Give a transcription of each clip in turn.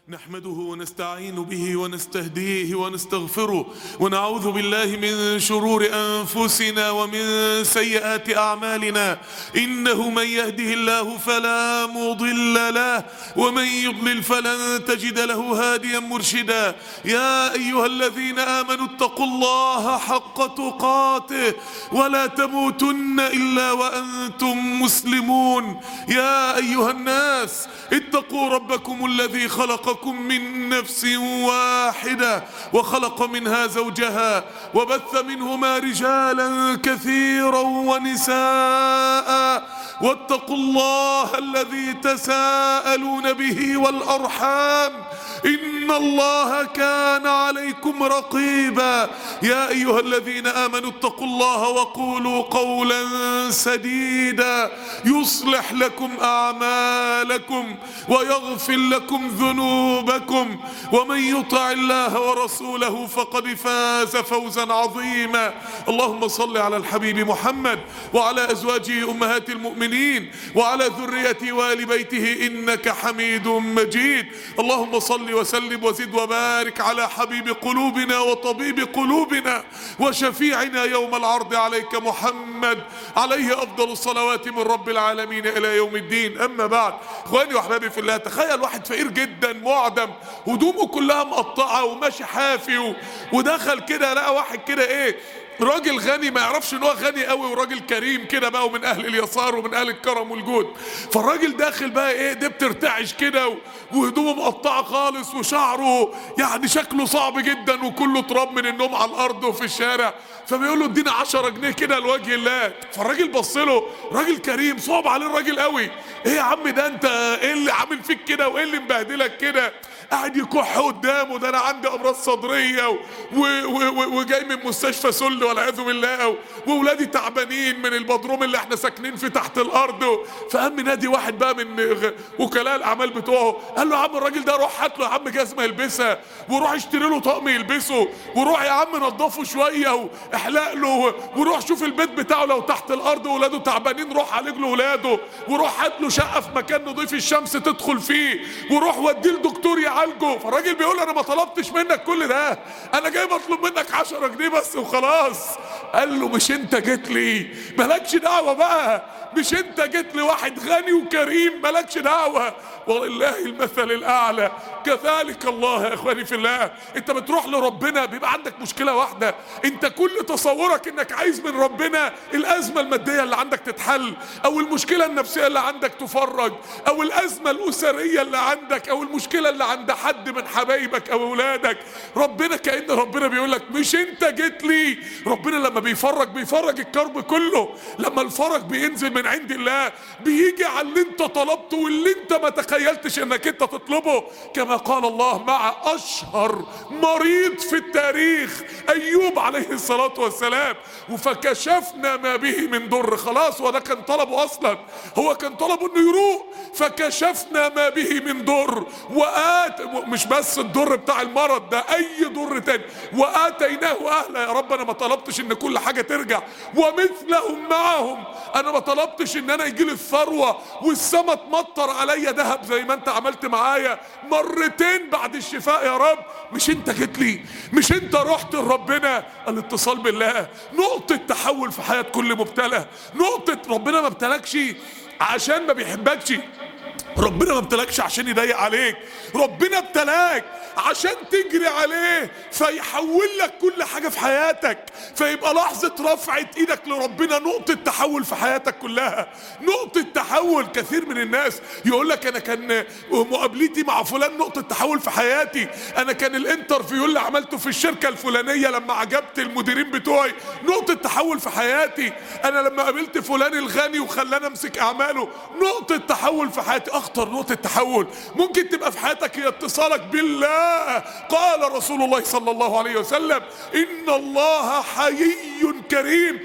نحمده ونستعين به ونستهديه ونستغفره ونعوذ بالله من شرور أنفسنا ومن سيئات أعمالنا. إنه من يهده الله فلا مضل له ومن يضلل فلن تجد له هاديا مرشدا. يا أيها الذين آمنوا اتقوا الله حق تقاته ولا تموتن إلا وأنتم مسلمون. يا أيها الناس اتقوا ربكم الذي خلقكم من نفس واحدة وخلق منها زوجها وبث منهما رجالا كثيرا ونساء واتقوا الله الذي تساءلون به والأرحام إن الله كان عليكم رقيبا. يا أيها الذين آمنوا اتقوا الله وقولوا قولا سديدا يصلح لكم أعمالكم ويغفر لكم ذنوبكم ومن يطع الله ورسوله فقد فاز فوزا عظيما. اللهم صل على الحبيب محمد وعلى أزواجه أمهات المؤمنين وعلى ذريته وآل بيته إنك حميد مجيد. اللهم صل وسلم وزد وبارك على حبيب قلوبنا وطبيب قلوبنا وشفيعنا يوم العرض عليك محمد عليه أفضل الصلوات من رب العالمين إلى يوم الدين. أما بعد، إخواني وأحبابي في الله، تخيل واحد فقير جدا معدم هدومه كلها مقطعة وماشي حافي ودخل كده لقى واحد كده راجل غني ما يعرفش ان هو غني قوي وراجل كريم كده بقى ومن اهل اليسار ومن اهل الكرم والجود. فالراجل داخل بقى ده بترتعش كده وهدومه مقطعه خالص وشعره يعني شكله صعب جدا وكله تراب من النوم على الارض وفي الشارع. فبيقول له ادينا 10 جنيه كده لوجه الله. فالراجل بص له، راجل كريم صعب عليه الراجل قوي. ايه يا عم ده انت ايه اللي عامل فيك كده وايه اللي مبهدلك كده؟ قاعد يكح قدامه، ده انا عندي امراض صدريه وجاي من مستشفى سل والعياذ بالله واولادي تعبانين من البدروم اللي احنا ساكنين في تحت الارض. فقام نادي واحد بقى من وكلاء الاعمال بتوعه، قال له يا عم الراجل ده روح هات له يا عم جزمه يلبسها وروح اشتري له طقم يلبسه وروح يا عم نضفه شويه واحلق له وروح شوف البيت بتاعه لو تحت الارض واولاده تعبانين روح عالج له اولاده وروح هات له شقه في مكان نضيف الشمس تدخل فيه وروح وديه لدكتور يعالجه. فالراجل بيقول انا ما طلبتش منك كل ده، انا جاي بطلب منك 10 جنيه بس وخلاص. قال له مش انت جيت لي، مالكش دعوه بقى، مش انت جيت لي واحد غني وكريم مالكش دعوه. ولله المثل الاعلى. كذلك الله يا اخواني في الله، انت بتروح لربنا بيبقى عندك مشكله واحده، انت كل تصورك انك عايز من ربنا الازمه الماديه اللي عندك تتحل او المشكله النفسيه اللي عندك تفرج او الازمه الاسريه اللي عندك او المشكله اللي عند حد من حبايبك او اولادك. ربنا كأن ربنا بيقول لك مش انت جيت لي. ربنا لما بيفرج الكرب كله، لما الفرج بينزل من عند الله بيجي على اللي انت طلبته واللي انت ما تخيلتش انك انت تطلبه. كما قال الله مع اشهر مريض في التاريخ ايوب عليه الصلاة والسلام، فكشفنا ما به من ضر. خلاص هو ده كان طلبه اصلا، هو كان طلبه انه يروق. فكشفنا ما به من ضر مش بس الضر بتاع المرض ده، اي ضر تاني، واتيناه اهله. يا رب انا ما طلبتش ان كل حاجة ترجع ومثلهم معهم، انا ما طلبتش ان انا يجيلي الثروة والسما تمطر عليا ذهب زي ما انت عملت معايا مرتين بعد الشفاء. يا رب مش انت جيت لي، مش انت رحت لربنا. الاتصال بالله نقطة تحول في حياة كل مبتلى. نقطة ربنا ما ابتلاكش عشان ما بيحبكش، ربنا ما ابتلاكش عشان يضيق عليك، ربنا ابتلاك عشان تجري عليه فيحول لك كل حاجة في حياتك، فيبقى لحظة رفعة ايدك لربنا نقطة تحول في حياتك كلها. نقطة تحول. كثير من الناس يقول لك انا كان مقابلتي مع فلان نقطة تحول في حياتي، انا كان الانترفيو اللي عملته في الشركة الفلانية لما عجبت المديرين بتوعي نقطة تحول في حياتي، انا لما قابلت فلان الغني وخلاني امسك اعماله نقطة تحول في حياتي. اخطر نقطة تحول ممكن تبقى في حياتك هي اتصالك بالله. قال رسول الله صلى الله عليه وسلم ان الله حيي كريم.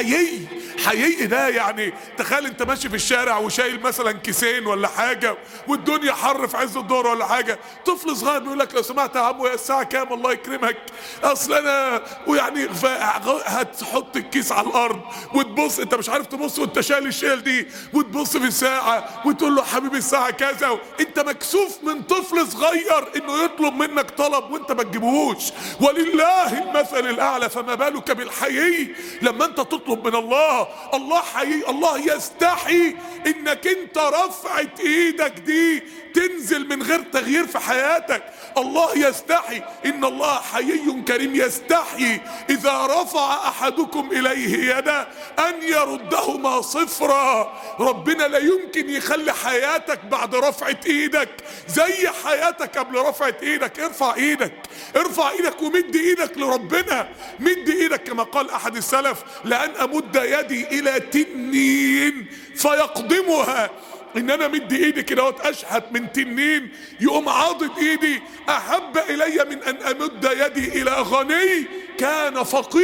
حيي ده يعني تخيل انت ماشي في الشارع وشايل مثلا كيسين ولا حاجة والدنيا حر في عز الظهر ولا حاجة، طفل صغير بيقول لك لو سمعت يا عمو يا الساعة كام الله يكرمك اصل انا ويعني هتحط الكيس على الارض وتبص، انت مش عارف تبص وانت شايل الشيل دي، وتبص في الساعة وتقول له حبيبي الساعة الساعة كذا. انت مكسوف من طفل صغير انه يطلب منك طلب وانت ما تجيبهوش، ولله المثل الاعلى، فما بالك بالحيي لما انت تطلب من الله. الله حيي، الله يستحي انك انت رفعت ايدك دي تنزل من غير تغيير في حياتك. الله يستحي، ان الله حيي كريم، يستحي اذا رفع احدكم اليه يده ان يردهما صفرا. ربنا لا يمكن يخلي حياتك بعد رفعة ايدك زي حياتك قبل رفعة ايدك. ارفع ايدك، ارفع ايدك ومد ايدك لربنا، مد ايدك كما قال احد السلف: لان امد يدي الى تنين فيقضمها، ان انا مد ايدي كده اشحت من تنين يقوم عاضد ايدي، احب الي من ان امد يدي الى غني كان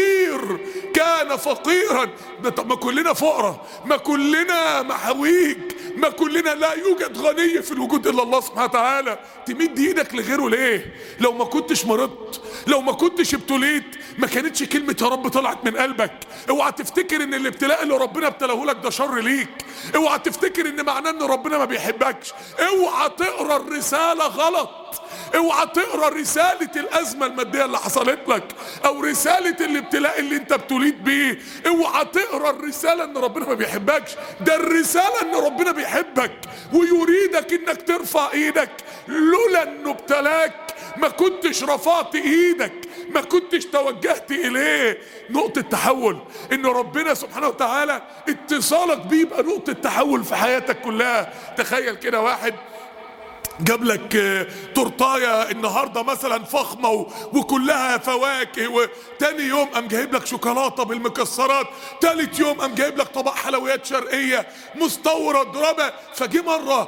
فقيرا. طب ما كلنا فقراء، ما كلنا محاويج، ما كلنا لا يوجد غني في الوجود الا الله سبحانه وتعالى. تمد ايدك لغيره ليه؟ لو ما كنتش مرضت، لو ما كنتش ابتليت، ما كانتش كلمة يا رب طلعت من قلبك. اوعى تفتكر ان الابتلاء اللي ربنا ابتلاه لك ده شر ليك، اوعى تفتكر ان معناه ان ربنا ما بيحبكش، اوعى تقرا الرسالة غلط، اوعى تقرا رسالة الازمة المادية اللي حصلت لك او رسالة الابتلاء اللي انت ابتليت بيه. اوعى تقرا الرسالة ان ربنا ما بيحبكش، ده الرسالة ان ربنا بيحبك ويريدك انك ترفع ايدك. لولا انه ابتلاك ما كنتش رفعت ايدك، ما كنتش توجهت اليه. نقطة تحول ان ربنا سبحانه وتعالى اتصالك بيه يبقى نقطة تحول في حياتك كلها. تخيل كده واحد جاب لك تورتايه النهارده مثلا فخمه وكلها فواكه، وتاني يوم قام جايب لك شوكولاته بالمكسرات، تالت يوم قام جايب لك طبق حلويات شرقيه مستورد ربع. فجي مره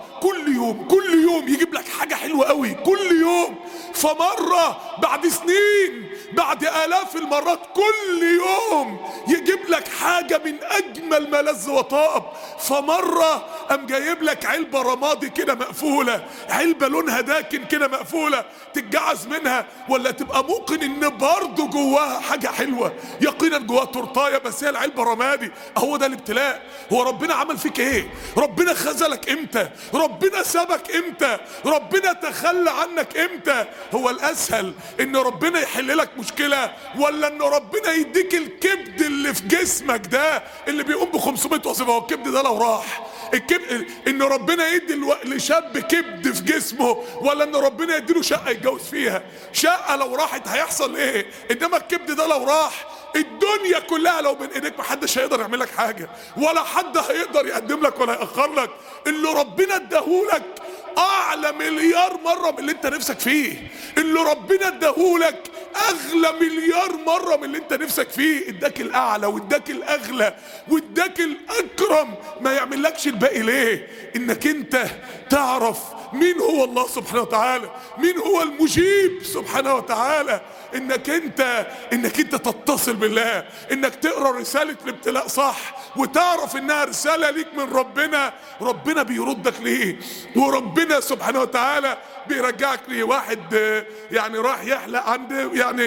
كل يوم يجيب لك حاجه حلوه قوي كل يوم، فمره بعد سنين، بعد آلاف المرات، كل يوم يجيب لك حاجه من اجمل ما لذ وطاب. فمره قام جايب لك علبه رمادي كده مقفوله، علبة لونها داكن كده مقفولة تتجعز منها، ولا تبقى موقن ان برضه جواها حاجة حلوة، يقينا جواها تورتايه بس هي العلبة رمادي. اهو ده الابتلاء. هو ربنا عمل فيك ايه؟ ربنا خذلك امتى؟ ربنا سابك امتى؟ ربنا تخلى عنك امتى؟ هو الاسهل ان ربنا يحل لك مشكلة، ولا ان ربنا يديك الكبد اللي في جسمك ده اللي بيقوم ب 500 وظيفة؟ هو الكبد ده لو راح، الكبد ان ربنا يدي لشاب كبد في جسمه، ولا ان ربنا يديله شقه يتجوز فيها؟ شقه لو راحت هيحصل ايه؟ انما الكبد ده لو راح الدنيا كلها لو بين ايديك محدش هيقدر يعمل لك حاجه، ولا حد هيقدر يقدم لك ولا ياخر لك. اللي ربنا اداهولك اعلى مليار مره من اللي انت نفسك فيه، اللي ربنا اداهولك اغلى مليار مره من اللي انت نفسك فيه. اداك الاعلى واداك الاغلى واداك الاكرم، ما يعملكش الباقي ليه؟ انك انت تعرف مين هو الله سبحانه وتعالى، مين هو المجيب سبحانه وتعالى، انك انت تتصل بالله، انك تقرا رساله الابتلاء صح وتعرف انها رساله ليك من ربنا. ربنا بيردك ليه، وربنا سبحانه وتعالى بيرجعك ليه. واحد يعني راح يحلق عند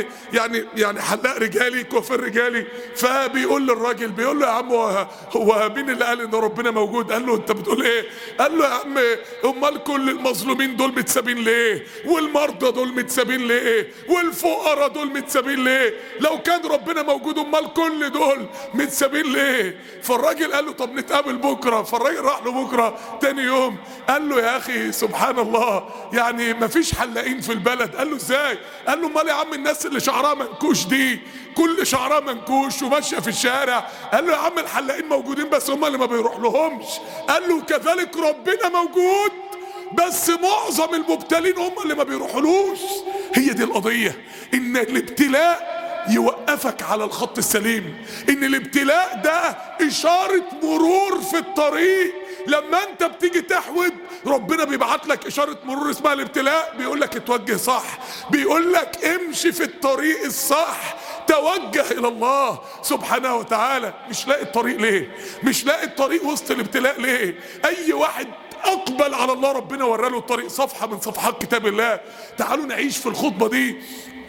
يعني حلاق رجالي، كوافير رجالي، فبيقول للراجل، بيقول له: يا عم هو مين اللي قال ان ربنا موجود؟ قال له: انت بتقول ايه؟ قال له: يا عم امال كل المظلومين دول متسابين ليه؟ والمرضى دول متسابين ليه؟ والفقراء دول متسابين ليه؟ لو كان ربنا موجود امال كل دول متسابين ليه؟ فالراجل قال له: طب نتقابل بكره. فالراجل راح له بكره تاني يوم، قال له: يا اخي سبحان الله، يعني مفيش حلاقين في البلد. قال له: ازاي؟ قال له: امال يا عم الناس اللي شعرها منكوش دي كل شعرها منكوش وماشيه في الشارع؟ قال له: يا عم الحلاقين موجودين بس هم اللي ما بيروح لهمش. قال له: كذلك ربنا موجود بس معظم المبتلين هم اللي ما بيروحولوش. هي دي القضيه، ان الابتلاء يوقفك على الخط السليم، ان الابتلاء ده اشاره مرور في الطريق. لما انت بتيجي تحود ربنا بيبعت لك اشاره مرور اسمها الابتلاء، بيقول لك اتوجه صح، بيقول لك امشي في الطريق الصح، توجه الى الله سبحانه وتعالى. مش لاقي الطريق ليه؟ مش لاقي الطريق وسط الابتلاء ليه؟ اي واحد اقبل على الله ربنا وراله الطريق، صفحه من صفحات كتاب الله. تعالوا نعيش في الخطبه دي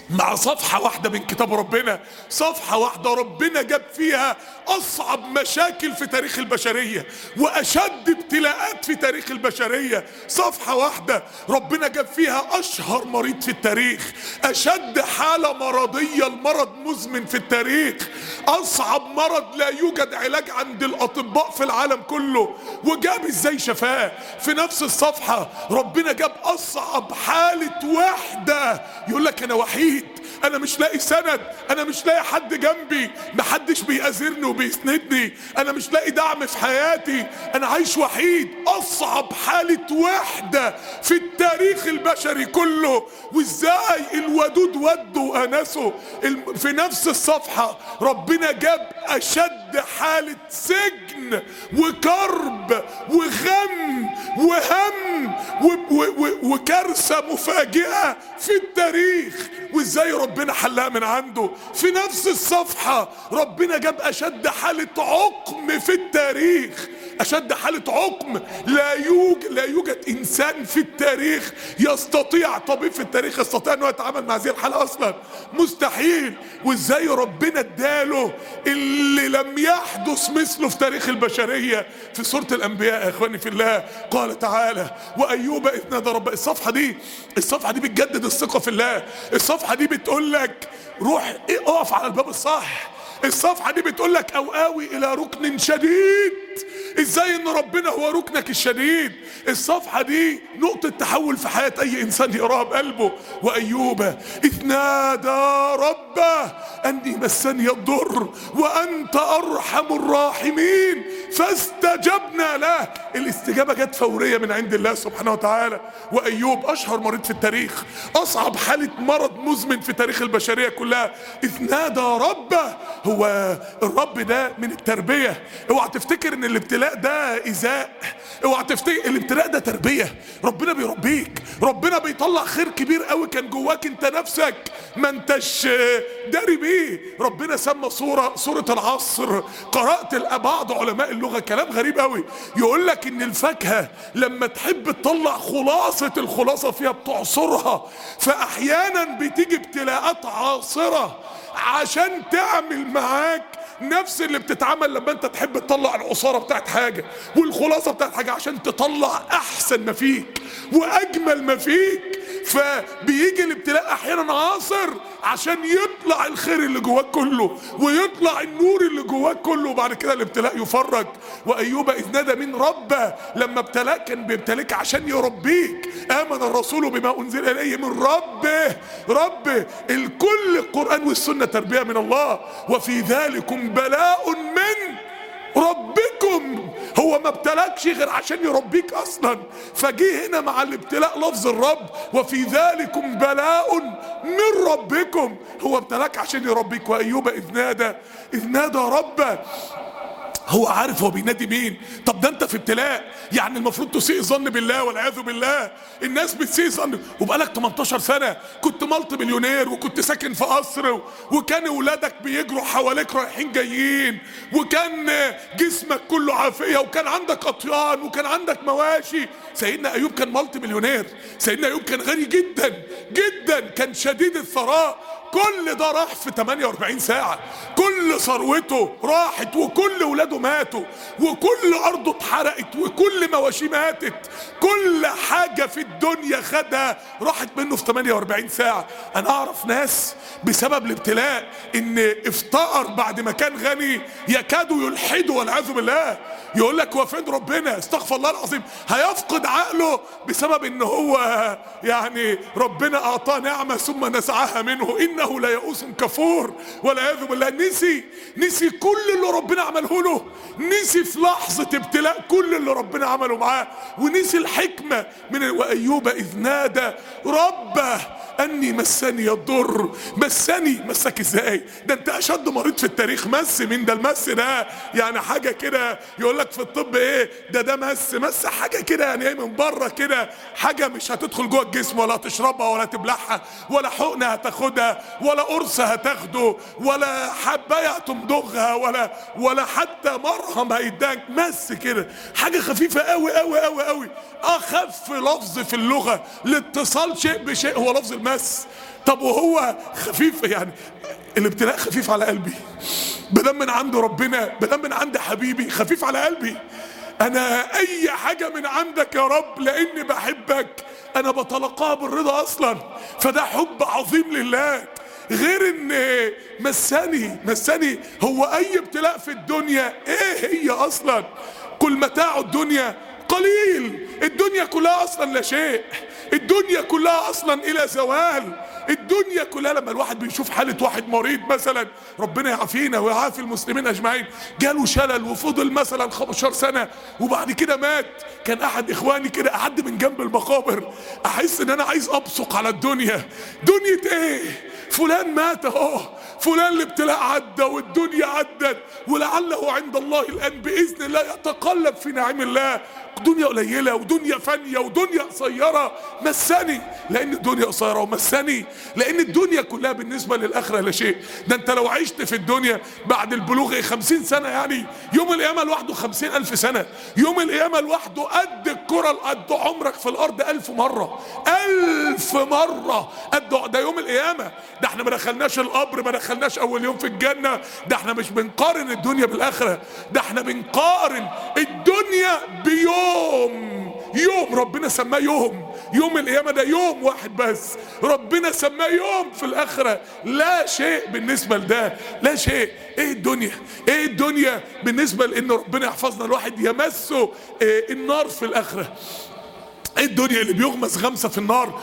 مع صفحة واحدة من كتاب ربنا، صفحة واحدة ربنا جاب فيها أصعب مشاكل في تاريخ البشرية وأشد ابتلاءات في تاريخ البشرية. صفحة واحدة ربنا جاب فيها أشهر مريض في التاريخ، أشد حالة مرضية، المرض مزمن في التاريخ، أصعب مرض لا يوجد علاج عند الأطباء في العالم كله، وجاب إزاي شفاه. في نفس الصفحة ربنا جاب أصعب حالة وحدة، يقول لك أنا وحيد، انا مش لاقي سند، انا مش لاقي حد جنبي، محدش بيأزرني وبيسندني، انا مش لاقي دعم في حياتي، انا عايش وحيد. اصعب حالة وحدة في التاريخ البشري كله، وازاي الودود ودوا وانسوا. في نفس الصفحة ربنا جاب اشد حالة سجن وكرب وغم وهم وكارثة مفاجئة في التاريخ، وازاي ربنا حلها من عنده. في نفس الصفحة ربنا جاب اشد حالة عقم في التاريخ، اشد حالة عقم لا يوجد انسان في التاريخ يستطيع، طبيب في التاريخ يستطيع انه يتعامل مع هذه الحالة اصلا، مستحيل. وازاي ربنا اداله اللي لم يحدث مثله في تاريخ البشرية. في سورة الانبياء يا اخواني في الله قال تعالى وايوب اذ نادى ربه. الصفحة دي بتجدد الثقة في الله، الصفحة دي بتقول لك روح اقف على الباب الصح، الصفحة دي بتقول لك او آوي الى ركن شديد، ازاي ان ربنا هو ركنك الشديد. الصفحة دي نقطة تحول في حياة اي انسان يقراها بقلبه. وايوب اذ نادى ربه اني مسني الضر وانت ارحم الراحمين فاستجبنا له. الاستجابة جت فورية من عند الله سبحانه وتعالى. وايوب اشهر مريض في التاريخ، اصعب حالة مرض مزمن في تاريخ البشرية كلها، اذ نادى ربه. هو الرب ده من التربية، اوعى تفتكر ان الابتلاء ده إيذاء، اوعى تفتكر الابتلاء ده تربية. ربنا بيربيك، ربنا بيطلع خير كبير قوي كان جواك انت نفسك ما انتش داري بيه. ربنا سمى سورة العصر، قرأت بعض علماء اللغة كلام غريب قوي، يقول لك ان الفاكهة لما تحب تطلع خلاصة الخلاصة فيها بتعصرها، فاحيانا بتيجي ابتلاءات عاصرة عشان تعمل معاك نفس اللي بتتعمل لما انت تحب تطلع العصارة بتاعت حاجة والخلاصة بتاعت حاجة، عشان تطلع احسن ما فيك واجمل ما فيك. فبيجي الابتلاء احيانا عاصر عشان يطلع الخير اللي جواك كله ويطلع النور اللي جواك كله، وبعد كده الابتلاء يفرج. وايوب اذ نادى من ربه، لما ابتلاك كان بيبتليك عشان يربيك. امن الرسول بما انزل اليه من ربه الكل، القرآن والسنة تربية من الله. وفي ذلكم بلاء من ربكم، هو ما ابتلاكش غير عشان يربيك اصلا، فجيه هنا مع الابتلاء لفظ الرب وفي ذلكم بلاء من ربكم، هو ابتلاك عشان يربيك. وايوب اذ نادى ربه، هو عارف هو بينادي مين. طب ده انت في ابتلاء، يعني المفروض تسيء الظن بالله والعياذ بالله. الناس بتسيء ظن، وبقالك 18 سنة كنت مالتي مليونير وكنت ساكن في قصر وكان اولادك بيجروا حواليك رايحين جايين، وكان جسمك كله عافية وكان عندك اطيان وكان عندك مواشي. سيدنا ايوب كان مالتي مليونير، سيدنا ايوب كان غني جدا جدا، كان شديد الثراء. كل ده راح في 48 ساعة، كل ثروته راحت وكل ولاده ماتوا وكل ارضه اتحرقت وكل مواشيه ماتت، كل حاجة في الدنيا خدها راحت منه في 48 ساعة. انا اعرف ناس بسبب الابتلاء ان افتقر بعد ما كان غني يكادوا يلحدوا والعياذ بالله. يقول لك هو فين ربنا؟ استغفر الله العظيم، هيفقد عقله بسبب ان هو يعني ربنا اعطاه نعمة ثم نزعها منه، انه لا يئوس كفور والعياذ بالله. نسي كل اللي ربنا عمله له، نسي في لحظة ابتلاء كل اللي ربنا عمله معاه، ونسي الحكمة من وايوب اذ نادى ربه اني مسني الضر. مسك ازاي؟ ده انت اشد مريض في التاريخ. مس مين ده؟ المس ده يعني حاجه كده، يقول لك في الطب ايه ده مس حاجه كده يعني ايه من بره كده، حاجه مش هتدخل جوه الجسم ولا تشربها ولا تبلعها ولا حقنه هتاخدها ولا قرص هتاخده ولا حبايه هتمضغها ولا حتى مرهم هيداك. مس كده حاجه خفيفه قوي قوي قوي قوي. اخف لفظ في اللغه لاتصال شيء بشيء هو لفظ المس. طب وهو خفيف يعني، الابتلاء خفيف على قلبي بدم من عند ربنا، بدم من عند حبيبي، خفيف على قلبي. انا اي حاجة من عندك يا رب لاني بحبك انا بتلقاها بالرضا اصلا، فده حب عظيم لله. غير ان مسني هو اي ابتلاء في الدنيا ايه هي اصلا؟ كل متاع الدنيا قليل، الدنيا كلها اصلا لا شيء، الدنيا كلها اصلا الى زوال، الدنيا كلها. لما الواحد بيشوف حالة واحد مريض مثلا، ربنا يعافينا ويعافي المسلمين اجمعين، جاله شلل وفضل مثلا 15 سنة وبعد كده مات، كان احد اخواني كده اعدي من جنب المقابر احس ان انا عايز ابصق على الدنيا. دنيا ايه؟ فلان مات اهو، فلان الابتلاء عدى والدنيا عدت، ولعله عند الله الان باذن الله يتقلب في نعيم الله. دنيا قليلة ودنيا فانية ودنيا قصيرة. مسني لان الدنيا قصيرة، ومسني لان الدنيا كلها بالنسبة للاخرة لا شيء. ده انت لو عشت في الدنيا بعد البلوغ 50 سنة يعني، يوم القيامة لوحده 50,000 سنة. يوم القيامة لوحده قد الكرة، قد عمرك في الارض 1000 مرة، 1000 مرة قد ده يوم القيامة. ده احنا ما دخلناش القبر، ما دخلناش اول يوم في الجنة، ده احنا مش بنقارن الدنيا بالاخرة، ده احنا بنقارن الدنيا يوم ربنا سماه يوم القيامة ده يوم واحد بس، ربنا سماه يوم في الاخرة لا شيء بالنسبة لده، لا شيء. ايه الدنيا بالنسبة لان ربنا يحفظنا الواحد يمسه النار في الاخرة. الدنيا اللي بيغمس غمسة في النار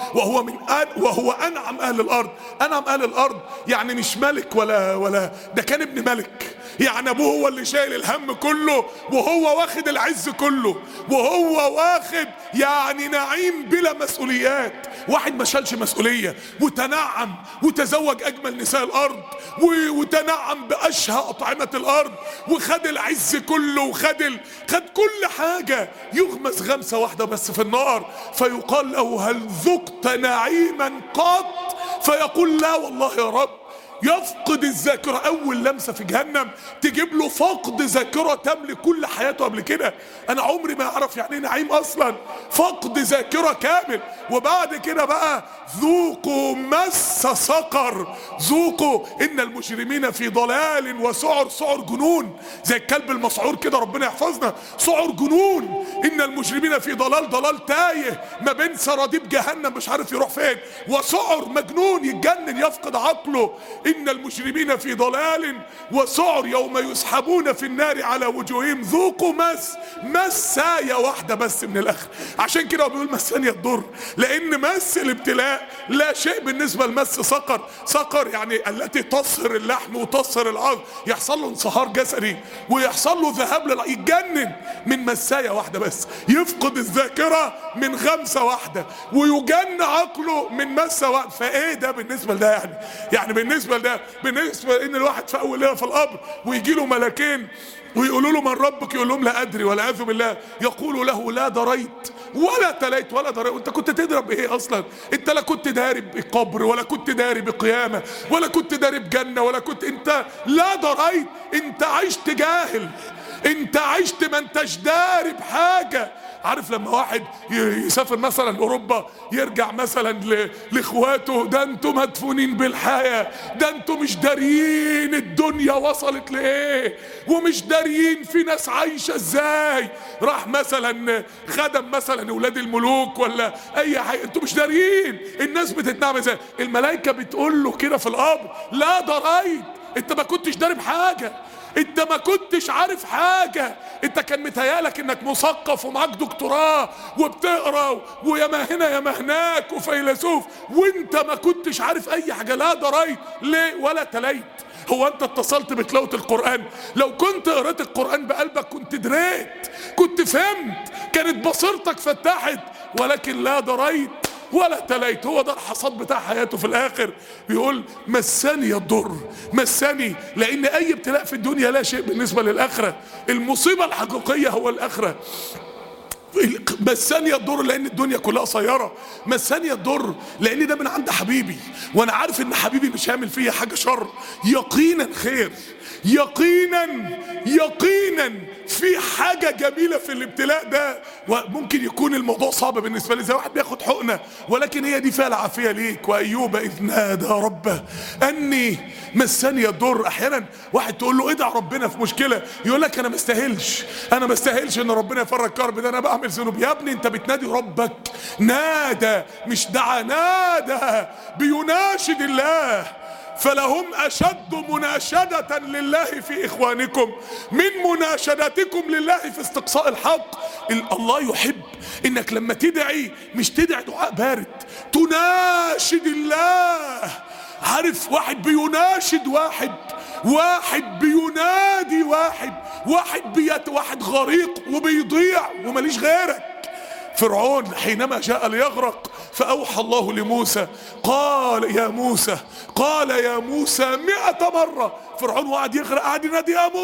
وهو انعم اهل الارض. انعم اهل الارض يعني مش ملك ولا ده كان ابن ملك، يعني ابوه هو اللي شايل الهم كله، وهو واخد العز كله، وهو واخد يعني نعيم بلا مسؤوليات. واحد ما شالش مسؤولية وتنعم وتزوج اجمل نساء الارض وتنعم باشهى اطعمة الارض، وخد العز كله وخد كل حاجة. يغمس غمسة واحدة بس في النار فيقال له هل ذقت نعيما قط؟ فيقول لا والله يا رب. يفقد الذاكرة. اول لمسة في جهنم تجيب له فقد ذاكرة تملك كل حياته قبل كده. انا عمري ما اعرف يعني ايه نعيم اصلا، فقد ذاكرة كامل. وبعد كده بقى ذوقوا مس سقر، ذوقوا ان المجرمين في ضلال وسعر. سعر جنون زي الكلب المسعور كده، ربنا يحفظنا. سعر جنون، ان المجرمين في ضلال تايه ما بين سراديب جهنم مش عارف يروح فين، وسعر مجنون يتجنن يفقد عقله. ان المجرمين في ضلال وسعر يوم يسحبون في النار على وجوههم ذوقوا مساية واحدة بس من الاخر. عشان كده بيقول مساني الضر، لان مس الابتلاء لا شيء بالنسبة لمس سقر يعني التي تصهر اللحم وتصهر العظم، يحصل له انصهار جسدي ويحصل له ذهاب يتجنن من مساية واحدة بس، يفقد الذاكرة من غمسة واحدة، ويجن عقله من مسة واحدة. فايه ده بالنسبة لده يعني بالنسبة ان الواحد في اول ليلة في القبر ويجي له ملكين ويقولوا له من ربك؟ يقول لهم لا ادري والعياذ بالله. يقول له لا دريت ولا تليت ولا دريت. وانت كنت تدري بايه اصلا؟ انت لا كنت داري بقبر ولا كنت داري بقيامه ولا كنت داري بجنه ولا كنت، انت لا دريت، انت عشت جاهل، انت عشت ما انتش داري بحاجه. عارف لما واحد يسافر مثلا اوروبا يرجع مثلا لاخواته، ده انتوا مدفونين بالحياه، ده انتوا مش داريين الدنيا وصلت لايه، ومش داريين في ناس عايشه ازاي. راح مثلا خدم مثلا اولاد الملوك ولا اي حاجه، انتوا مش داريين الناس بتتنعم ازاي. الملائكه بتقول له كده في القبر لا دريت، انت ما كنتش داري بحاجه، انت ما كنتش عارف حاجة، انت كان متهيالك انك مثقف ومعاك دكتوراه وبتقرا وياما هنا ياما هناك وفيلسوف، وانت ما كنتش عارف اي حاجة. لا دريت ليه ولا تليت. هو انت اتصلت بتلاوة القرآن؟ لو كنت قرأت القرآن بقلبك كنت دريت، كنت فهمت، كانت بصيرتك فتحت، ولكن لا دريت ولا تليت. هو ده الحصاد بتاع حياته في الاخر. بيقول مسني الضر، مسني، لان اي ابتلاء في الدنيا لا شيء بالنسبة للاخرة. المصيبة الحقيقية هو الاخرة. مسني الضر لان الدنيا كلها قصيره، مسني الضر لان ده من عند حبيبي، وانا عارف ان حبيبي مش هيعمل فيا حاجه شر، يقينا خير، يقينا يقينا في حاجه جميله في الابتلاء ده. وممكن يكون الموضوع صعب بالنسبه لي زي واحد بياخد حقنه، ولكن هي دي فيها العافيه ليك. وايوب اذ نادى ربه اني مسني الضر. احيانا واحد تقول له ادعي ربنا في مشكله، يقول لك انا ما استاهلش، انا ما استاهلش ان ربنا يفرج كرب، ده انا بعمل ذنوب. يا ابني انت بتنادي ربك، نادى مش دعا، نادى بيناشد الله. فلهم أشد مناشدة لله في إخوانكم من مناشدتكم لله في استقصاء الحق. الله يحب إنك لما تدعي مش تدعي دعاء بارد، تناشد الله. عارف واحد بيناشد واحد بينادي واحد غريق وبيضيع ومليش غيرك. فرعون حينما جاء ليغرق فأوحى الله لموسى قال يا موسى 100 مرة. فرعون وقعد يغرق، قعد ينادي يا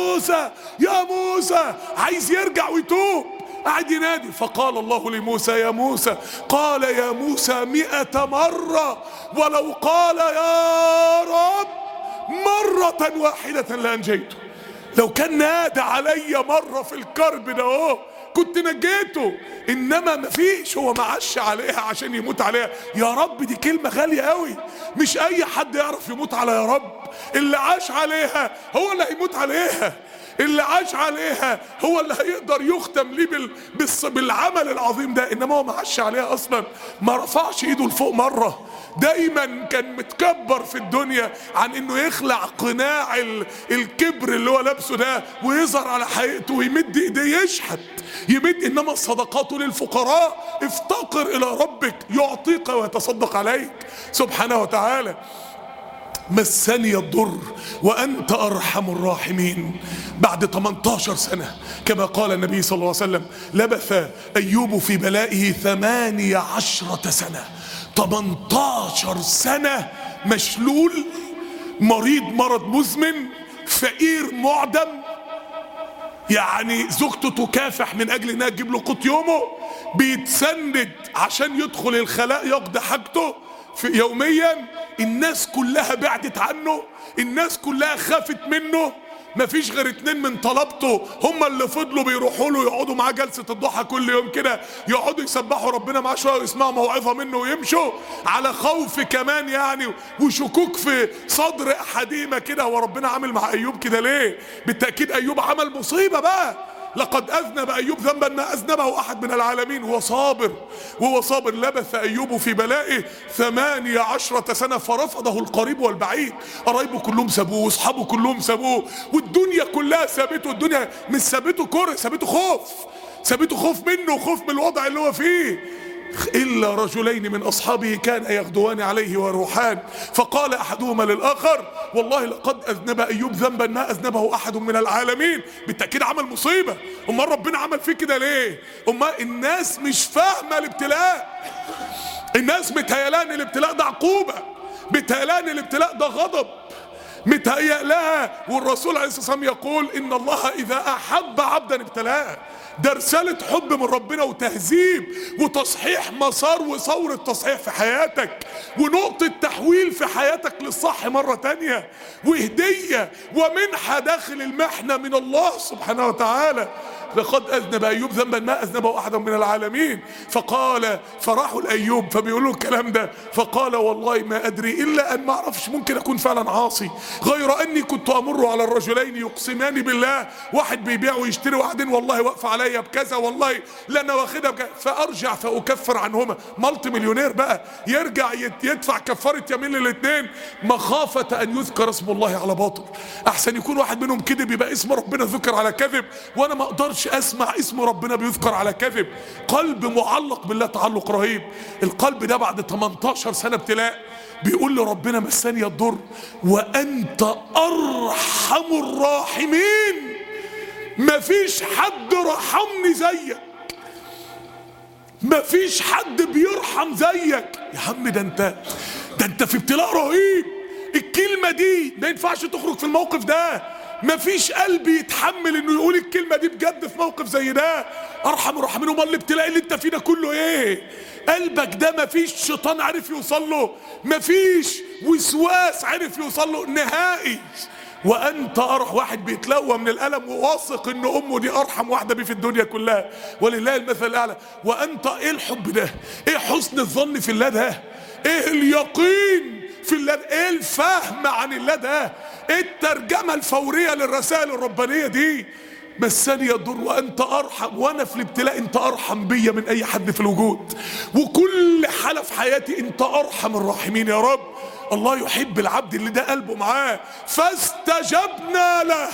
موسى عايز يرجع ويتوب، قعد ينادي. فقال الله لموسى يا موسى، قال يا موسى 100 مرة، ولو قال يا رب مرة واحدة لأنجيته. لو كان نادى علي مرة في الكرب ده اهو كنت نجيته، انما مفيش، هو ما عاش عليها عشان يموت عليها. يا رب دي كلمة غالية قوي، مش اي حد يعرف يموت على يا رب. اللي عاش عليها هو اللي هيموت عليها، اللي عاش عليها هو اللي هيقدر يختم ليه بالعمل العظيم ده. انما هو ما عاش عليها اصلا، ما رفعش ايده لفوق مرة، دايما كان متكبر في الدنيا عن انه يخلع قناع الكبر اللي هو لابسه ده ويظهر على حقيقته ويمد ايديه يشحت يمد. انما الصدقات للفقراء، افتقر الى ربك يعطيك ويتصدق عليك سبحانه وتعالى. مسني الضر وأنت أرحم الراحمين. بعد 18 سنة كما قال النبي صلى الله عليه وسلم لبث أيوب في بلائه 18 سنة. 18 سنة مشلول، مريض مرض مزمن، فقير معدم، يعني زوجته تكافح من أجل أنها تجيب له قوت يومه، بيتسند عشان يدخل الخلاء يقضي حاجته في يوميا. الناس كلها بعدت عنه، الناس كلها خافت منه، مفيش غير 2 من طلبته هم اللي فضلوا بيروحوا له يقعدوا معاه جلسة الضحى كل يوم كده، يقعدوا يسبحوا ربنا معاه شوية ويسمعوا موعظة منه ويمشوا على خوف كمان يعني وشكوك في صدر أحدهما كده. هو ربنا عامل مع أيوب كده ليه؟ بالتأكيد أيوب عمل مصيبة بقى. لقد أذنب أيوب ذنبا ما أذنبه أحد من العالمين وهو صابر. لبث أيوب في بلائه 18 سنة فرفضه القريب والبعيد. قرايبه كلهم سابوه واصحابه كلهم سابوه والدنيا كلها سابته. الدنيا مش سابته كره، سابته خوف منه وخوف من الوضع اللي هو فيه. إلا رجلين من أصحابه كان يغدوان عليه ويروحان، فقال أحدهما للآخر والله لقد أذنب أيوب ذنبا ما أذنبه أحد من العالمين. بالتأكيد عمل مصيبة. أمال ربنا عمل فيه كده ليه؟ أمال الناس مش فاهمة الابتلاء، الناس متهيألان الابتلاء ده عقوبة، متهيألان الابتلاء ده غضب، متهيأ لها. والرسول عليه الصلاة والسلام يقول إن الله إذا أحب عبدا ابتلاه. ده رسالة حب من ربنا وتهذيب وتصحيح مسار وثورة تصحيح في حياتك ونقطة تحويل في حياتك للصح مرة تانية، وهدية ومنحة داخل المحنة من الله سبحانه وتعالى. لقد أذنب أيوب ذنبا ما أذنبه أحد من العالمين. فقال فراحوا لأيوب فبيقولوا الكلام ده، فقال والله ما أدري إلا أن ما أعرفش، ممكن أكون فعلا عاصي، غير أني كنت أمر على الرجلين يقسمان بالله، واحد بيبيع ويشتري وبعدين والله واقف عليا بكذا، والله لا أنا واخدها بكذا، فأرجع فأكفر عنهما. مالتي مليونير بقى يرجع يدفع كفارة يمين للاثنين مخافة أن يذكر اسم الله على باطل. أحسن يكون واحد منهم كذب يبقى اسم ربنا ذكر على كذب، وأنا ما أقدرش اسمع اسم ربنا بيذكر على كذب. قلب معلق بالله تعلق رهيب. القلب ده بعد 18 سنة ابتلاء بيقول لربنا مسني الضر وانت ارحم الراحمين. مفيش حد رحمني زيك، مفيش حد بيرحم زيك يا عم. ده انت في ابتلاء رهيب. الكلمة دي ما ينفعش تخرج في الموقف ده، مفيش قلب يتحمل انه يقول الكلمة دي بجد في موقف زي ده. ارحم الراحمين. امال الابتلاء اللي انت فيه ده كله ايه؟ قلبك ده مفيش شيطان عارف يوصل له، مفيش وسواس عارف يوصل له نهائي. وانت ارحم واحد بيتلوى من الالم وواثق ان امه دي ارحم واحده بيه في الدنيا كلها، ولله المثل الاعلى. وانت ايه الحب ده؟ ايه حسن الظن في الله ده؟ ايه اليقين في الله ده؟ ايه الفهم عن الله ده؟ ايه الترجمه الفوريه للرسائل الربانيه دي؟ مسني يضر وانت ارحم. وانا في الابتلاء انت ارحم بيا من اي حد في الوجود، وكل حالة في حياتي انت ارحم الراحمين يا رب. الله يحب العبد اللي ده قلبه معاه. فاستجبنا له.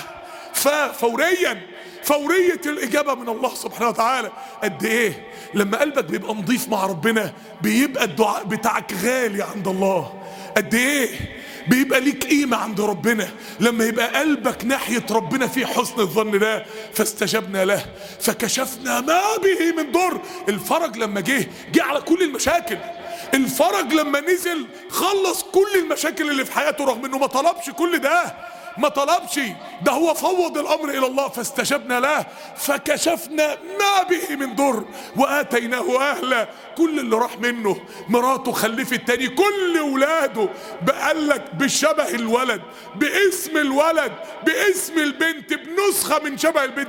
فورية الاجابة من الله سبحانه وتعالى. قد ايه لما قلبك بيبقى نظيف مع ربنا بيبقى الدعاء بتاعك غالي عند الله. قد ايه بيبقى ليك قيمة عند ربنا لما يبقى قلبك ناحية ربنا في حسن الظن ده. فاستجبنا له فكشفنا ما به من ضر. الفرج لما جه على كل المشاكل. الفرج لما نزل خلص كل المشاكل اللي في حياته، رغم انه ما طلبش كل ده، ما طلبش ده، هو فوض الامر الى الله. فاستجبنا له فكشفنا ما به من ضر واتيناه اهله. كل اللي راح منه، مراته خلفت تاني، كل اولاده بقالك بشبه الولد، باسم الولد، باسم البنت، بنسخه من شبه البنت،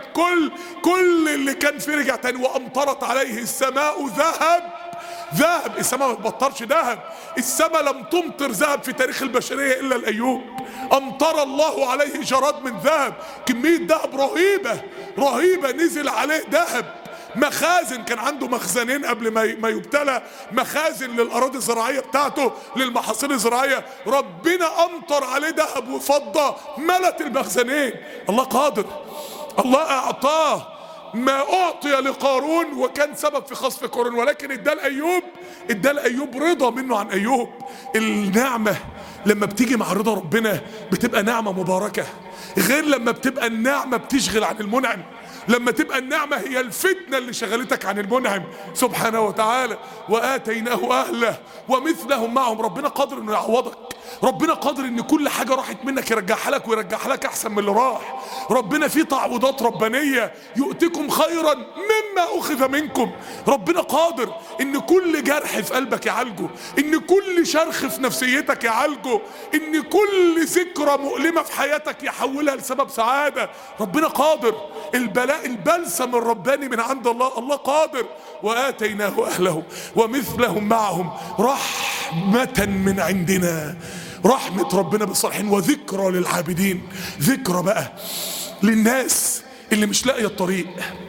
كل اللي كان فيه رجع تاني. وامطرت عليه السماء ذهب. السماء ما تبطرش ذهب. السماء لم تمطر ذهب في تاريخ البشرية إلا الأيوب. أمطر الله عليه جراد من ذهب، كمية ذهب رهيبة نزل عليه ذهب. مخازن، كان عنده مخزنين قبل ما يبتلى، مخازن للأراضي الزراعية بتاعته، للمحاصيل الزراعية. ربنا أمطر عليه ذهب وفضة ملت المخزنين. الله قادر. الله أعطاه ما أعطي لقارون وكان سبب في خسف قارون، ولكن ادى لأيوب رضا منه عن أيوب. النعمة لما بتيجي مع رضا ربنا بتبقى نعمة مباركة، غير لما بتبقى النعمة بتشغل عن المنعم. لما تبقى النعمة هي الفتنة اللي شغلتك عن المنعم سبحانه وتعالى. وآتيناه أهله ومثلهم معهم. ربنا قادر انه يعوضك. ربنا قادر ان كل حاجة راحت منك يرجعها لك، ويرجعها لك احسن من اللي راح. ربنا فيه تعويضات ربانية. يؤتكم خيرا مما اخذ منكم. ربنا قادر ان كل جرح في قلبك يعالجه، ان كل شرخ في نفسيتك يعالجه، ان كل ذكرى مؤلمة في حياتك يحولها لسبب سعادة. ربنا قادر. البلسم الرباني من عند الله. الله قادر. وآتيناه أهله ومثلهم معهم رحمة من عندنا. رحمة ربنا بالصالحين وذكرى للعابدين. ذكرى بقى للناس اللي مش لاقية الطريق،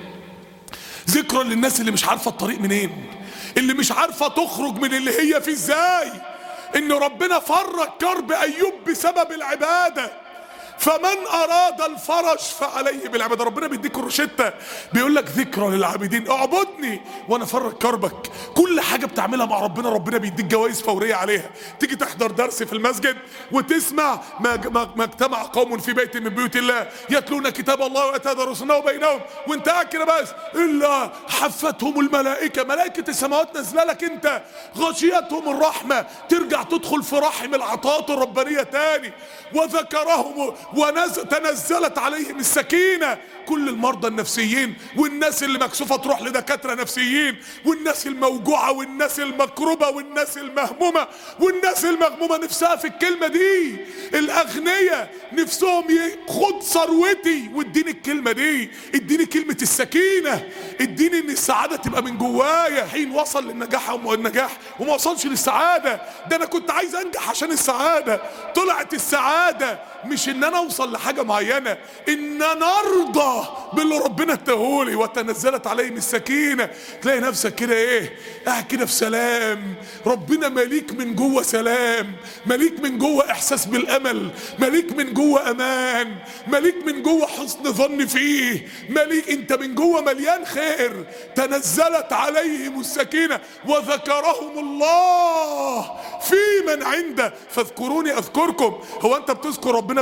ذكرى للناس اللي مش عارفة الطريق منين، اللي مش عارفة تخرج من اللي هي فيه ازاي. ان ربنا فرج كرب أيوب بسبب العبادة. فمن أراد الفرج فعليه بالعبادة. ربنا بيديك الروشتة، بيقول لك ذكرى للعابدين، اعبدني وانا فرج كربك. كل حاجة بتعملها مع ربنا ربنا بيديك جوائز فورية عليها. تيجي تحضر درس في المسجد وتسمع ما اجتمع قوم في بيت من بيوت الله يتلون كتاب الله ويتدارسونه بينهم، وانت قاعد كده بس، الا حفتهم الملائكة. ملائكة السماوات نازله لك انت، غشيتهم الرحمة. ترجع تدخل في رحم العطاءات الربانية تاني. وذكرهم وتنزلت عليهم السكينة. كل المرضى النفسيين والناس اللي مكسوفة تروح لدكاترة نفسيين، والناس الموجوعة والناس المكروبة والناس المهمومة نفسها في الكلمة دي. الأغنياء نفسهم خد ثروتي واديني الكلمة دي، اديني كلمة السكينة، اديني ان السعادة تبقى من جوايا. حين وصل للنجاح وما وصلش للسعادة. ده انا كنت عايز انجح عشان السعادة. طلعت السعادة مش ان انا اوصل لحاجة معينة، ان انا ارضى باللي ربنا اداهولي. وتنزلت عليهم السكينة. تلاقي نفسك كده ايه، قاعد كده في سلام. ربنا مليك من جوه سلام، مليك من جوه احساس بالامل، مليك من جوه امان، مليك من جوه حسن ظن فيه، مليك انت من جوه مليان خير. تنزلت عليهم السكينة وذكرهم الله في من عنده فاذكروني اذكركم. هو انت بتذكر ربنا بالثناء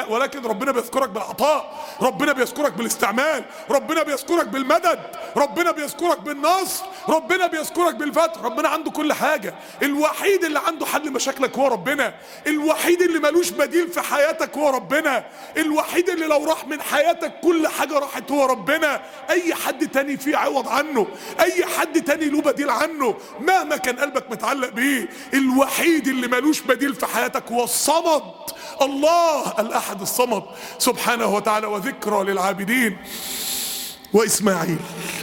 بالثناء، ولكن ربنا بيذكرك بالعطاء، ربنا بيذكرك بالاستعمال، ربنا بيذكرك بالمدد، ربنا بيذكرك بالنصر، ربنا بيذكرك بالفتح. ربنا عنده كل حاجة. الوحيد اللي عنده حل مشاكلك هو ربنا، الوحيد اللي ملوش بديل في حياتك هو ربنا، الوحيد اللي لو راح من حياتك كل حاجة راحت هو ربنا. اي حد تاني فيه عوض عنه، اي حد تاني له بديل عنه مهما كان قلبك متعلق بيه. الوحيد اللي ملوش بديل في حياتك هو الصمد، الله الاحد الصمد سبحانه وتعالى. وذكرى للعابدين. واسماعيل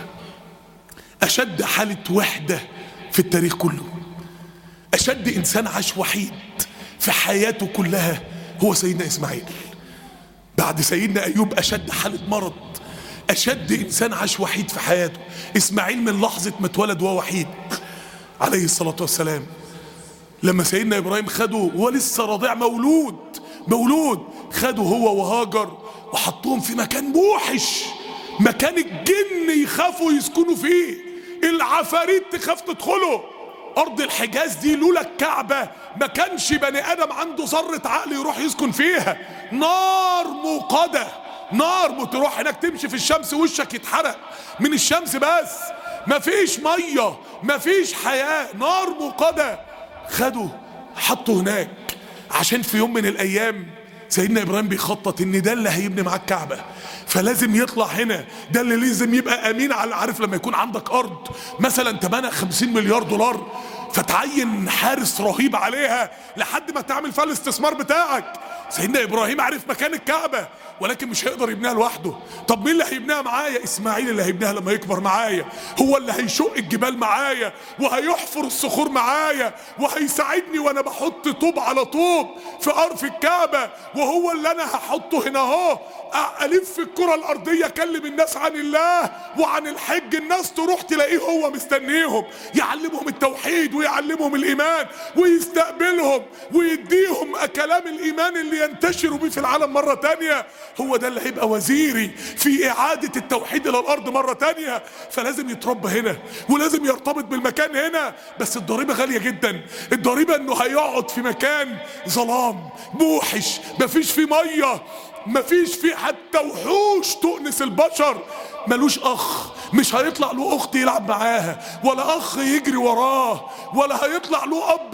اشد حالة وحدة في التاريخ كله، اشد انسان عاش وحيد في حياته كلها هو سيدنا اسماعيل. بعد سيدنا ايوب اشد حالة مرض، اشد انسان عاش وحيد في حياته اسماعيل من لحظة ما اتولد وهو وحيد عليه الصلاة والسلام. لما سيدنا ابراهيم خده وهو لسه رضيع مولود خده هو وهاجر وحطوهم في مكان موحش، مكان الجن يخافوا يسكنوا فيه، العفاريت تخاف تدخله. ارض الحجاز دي لولا الكعبة ما كانش بني ادم عنده ذرة عقل يروح يسكن فيها. نار موقدة، نار تروح هناك تمشي في الشمس وشك يتحرق من الشمس، بس مفيش مية مفيش حياة، نار موقدة. خده حطه هناك عشان في يوم من الايام سيدنا ابراهيم بيخطط ان ده اللي هيبني معاه الكعبة، فلازم يطلع هنا، ده اللي لازم يبقى امين على. عارف لما يكون عندك ارض مثلا تمنها 50 مليار دولار فتعين حارس رهيب عليها لحد ما تعمل فيها الاستثمار بتاعك. سيدنا ابراهيم عارف مكان الكعبة ولكن مش هيقدر يبنيها لوحده. طب مين اللي هيبنيها معايا؟ اسماعيل اللي هيبنيها لما يكبر معايا، هو اللي هيشق الجبال معايا وهيحفر الصخور معايا وهيساعدني وانا بحط طوب على طوب في ارض الكعبة، وهو اللي انا هحطه هنا اهو الف الكرة الارضية اكلم الناس عن الله وعن الحج، الناس تروح تلاقيه هو مستنيهم يعلمهم التوحيد ويعلمهم الايمان ويستقبلهم ويديهم كلام الايمان اللي ينتشروا بيه في العالم مرة تانية. هو ده اللي هيبقى وزيري في اعادة التوحيد الى الارض مرة تانية. فلازم يتربى هنا ولازم يرتبط بالمكان هنا، بس الضريبة غالية جدا. الضريبة انه هيقعد في مكان ظلام موحش مفيش فيه مية، مفيش فيه حتى وحوش تؤنس البشر، ملوش اخ، مش هيطلع له اخت يلعب معاها ولا اخ يجري وراه، ولا هيطلع له اب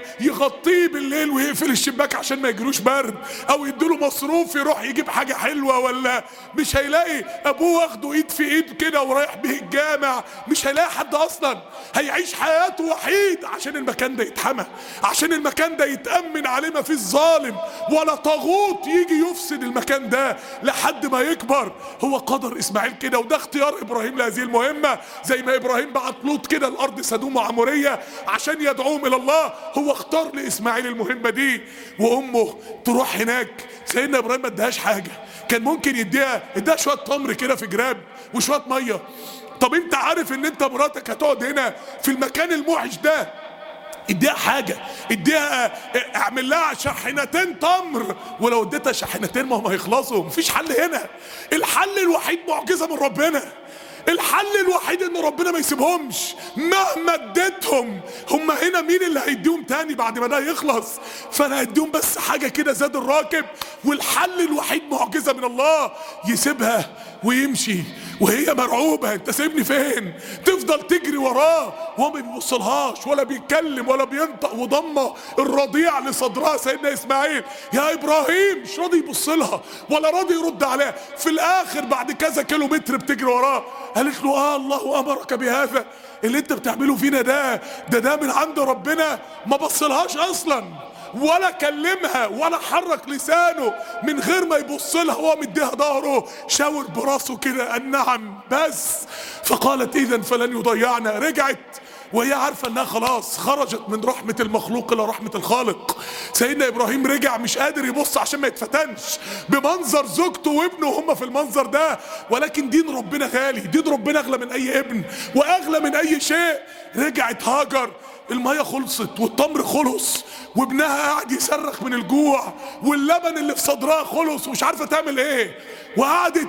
يغطيه بالليل ويقفل الشباك عشان ما يجروش برد، او يديله مصروف يروح يجيب حاجة حلوة، ولا مش هيلاقي ابوه واخده ايد في ايد كده ورايح بيه الجامع. مش هيلاقي حد اصلا، هيعيش حياته وحيد عشان المكان ده يتحمى، عشان المكان ده يتأمن عليه ما فيش ظالم ولا طاغوت يجي يفسد المكان ده لحد ما يكبر. هو قدر اسماعيل كده، وده اختيار ابراهيم لهذه المهمة. زي ما ابراهيم بعت لوط كده الارض سدوم وعمورية عشان يدعوهم الى الله، هو اختار لاسماعيل المهمة دي. وامه تروح هناك، سيدنا ابراهيم ما ادهاش حاجة، كان ممكن يديها شوية تمر كده في جراب وشوية مية. طب انت عارف ان انت مراتك هتقعد هنا في المكان الموحش ده، اديها حاجة، اديها اعمل لها شاحنتين تمر، ولو اديتها شاحنتين ما هم هيخلصوا. مفيش حل هنا، الحل الوحيد معجزة من ربنا، الحل الوحيد ان ربنا ما يسيبهمش مهما اديتهم. هم هنا مين اللي هيديهم تاني بعد ما ده يخلص؟ فانا هديهم بس حاجة كده زاد الراكب، والحل الوحيد معجزة من الله. يسيبها ويمشي وهي مرعوبة، انت سايبني فين؟ تفضل تجري وراه وهو ما بيبصلهاش ولا بيتكلم ولا بينطق، وضمه الرضيع لصدرها سيدنا اسماعيل. يا ابراهيم مش راضي يبصلها ولا راضي يرد عليها. في الاخر بعد كذا كيلو متر بتجري وراه قالت له الله امرك بهذا؟ اللي انت بتعمله فينا ده من عند ربنا. ما بصلهاش اصلا ولا كلمها ولا حرك لسانه، من غير ما يبص لها هو مديها ظهره، شاور براسه كده النعم بس. فقالت اذا فلن يضيعنا. رجعت وهي عارفة انها خلاص خرجت من رحمة المخلوق الى رحمة الخالق. سيدنا ابراهيم رجع مش قادر يبص عشان ما يتفتنش بمنظر زوجته وابنه وهم في المنظر ده، ولكن دين ربنا غالي، دين ربنا اغلى من اي ابن واغلى من اي شيء. رجعت هاجر، المية خلصت والتمر خلص وابنها قاعد يصرخ من الجوع واللبن اللي في صدرها خلص ومش عارفة تعمل ايه، وقعدت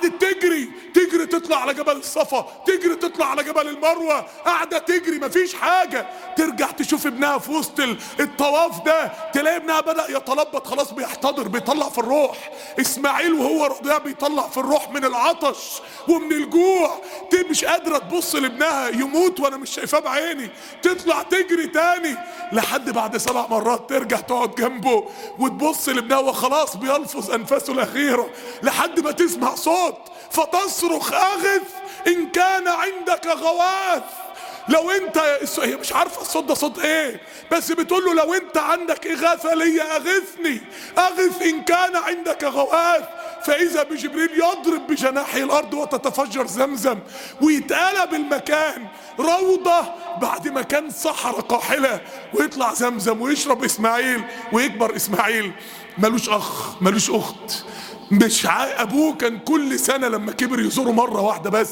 تجري تطلع على جبل الصفا، تجري تطلع على جبل المروة، قاعدة تجري مفيش حاجة، ترجع تشوف ابنها في وسط الطواف ده، تلاقي ابنها بدأ يتلبط خلاص، بيحتضر، بيطلع في الروح. اسماعيل وهو رضيع بيطلع في الروح من العطش ومن الجوع. مش قادرة تبص لابنها يموت وانا مش شايفاه بعيني، تطلع تجري تاني لحد بعد 7 مرات ترجع تقعد جنبه وتبص لابنها وخلاص بيلفظ انفاسه الاخيرة، لحد ما تسمع صوت فتصرخ اغث ان كان عندك غواث. لو انت، هي مش عارفه الصوت ده صوت ايه، بس بتقول له لو انت عندك اغاثه ليا اغثني، اغث ان كان عندك غواث. فاذا بجبريل يضرب بجناحه الارض وتتفجر زمزم، ويتقلب المكان روضه بعد ما كان صحراء قاحله، ويطلع زمزم ويشرب اسماعيل ويكبر اسماعيل. ملوش اخ ملوش اخت، مش ابوه كان كل سنة لما كبر يزوره مرة واحدة بس،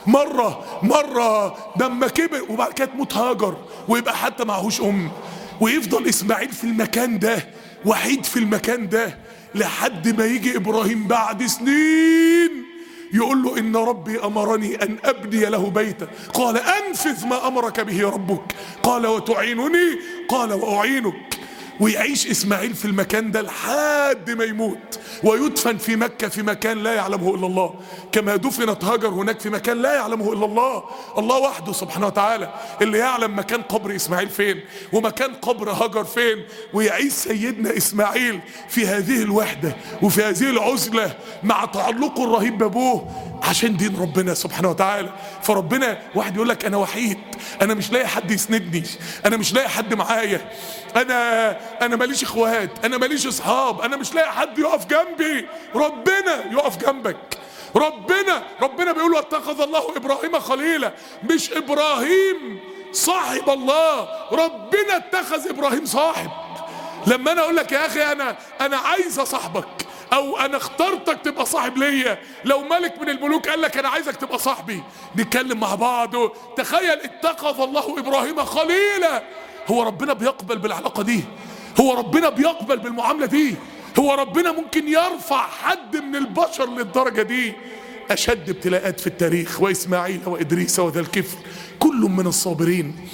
مرة لما كبر، وبعد كده تموت هاجر ويبقى حتى معهوش ويفضل اسماعيل في المكان ده وحيد في المكان ده لحد ما يجي ابراهيم بعد سنين يقول له ان ربي امرني ان ابني له بيتا، قال انفذ ما امرك به ربك، قال وتعينني، قال واعينك. ويعيش اسماعيل في المكان ده لحد ما يموت، ويدفن في مكة في مكان لا يعلمه الا الله، كما دفنت هاجر هناك في مكان لا يعلمه الا الله. الله وحده سبحانه وتعالى اللي يعلم مكان قبر اسماعيل فين ومكان قبر هاجر فين. ويعيش سيدنا اسماعيل في هذه الوحدة وفي هذه العزلة مع تعلقه الرهيب بابوه عشان دين ربنا سبحانه وتعالى. فربنا واحد يقول لك انا وحيد، انا مش لاقي حد يسندني، انا مش لاقي حد معايا، انا ماليش اخوات، انا ماليش اصحاب، انا مش لاقي حد يقف جنبي. ربنا يقف جنبك. ربنا بيقول اتخذ الله ابراهيم خليلا، مش ابراهيم صاحب الله، ربنا اتخذ ابراهيم صاحب. لما انا اقول لك يا اخي انا عايز اصاحبك، او انا اخترتك تبقى صاحب ليا، لو ملك من الملوك قال لك انا عايزك تبقى صاحبي نتكلم مع بعض، تخيل اتخذ الله ابراهيم خليلا. هو ربنا بيقبل بالعلاقة دي؟ هو ربنا بيقبل بالمعاملة دي؟ هو ربنا ممكن يرفع حد من البشر للدرجة دي؟ أشد ابتلاءات في التاريخ، وإسماعيل وإدريس وذا الكفل كل من الصابرين.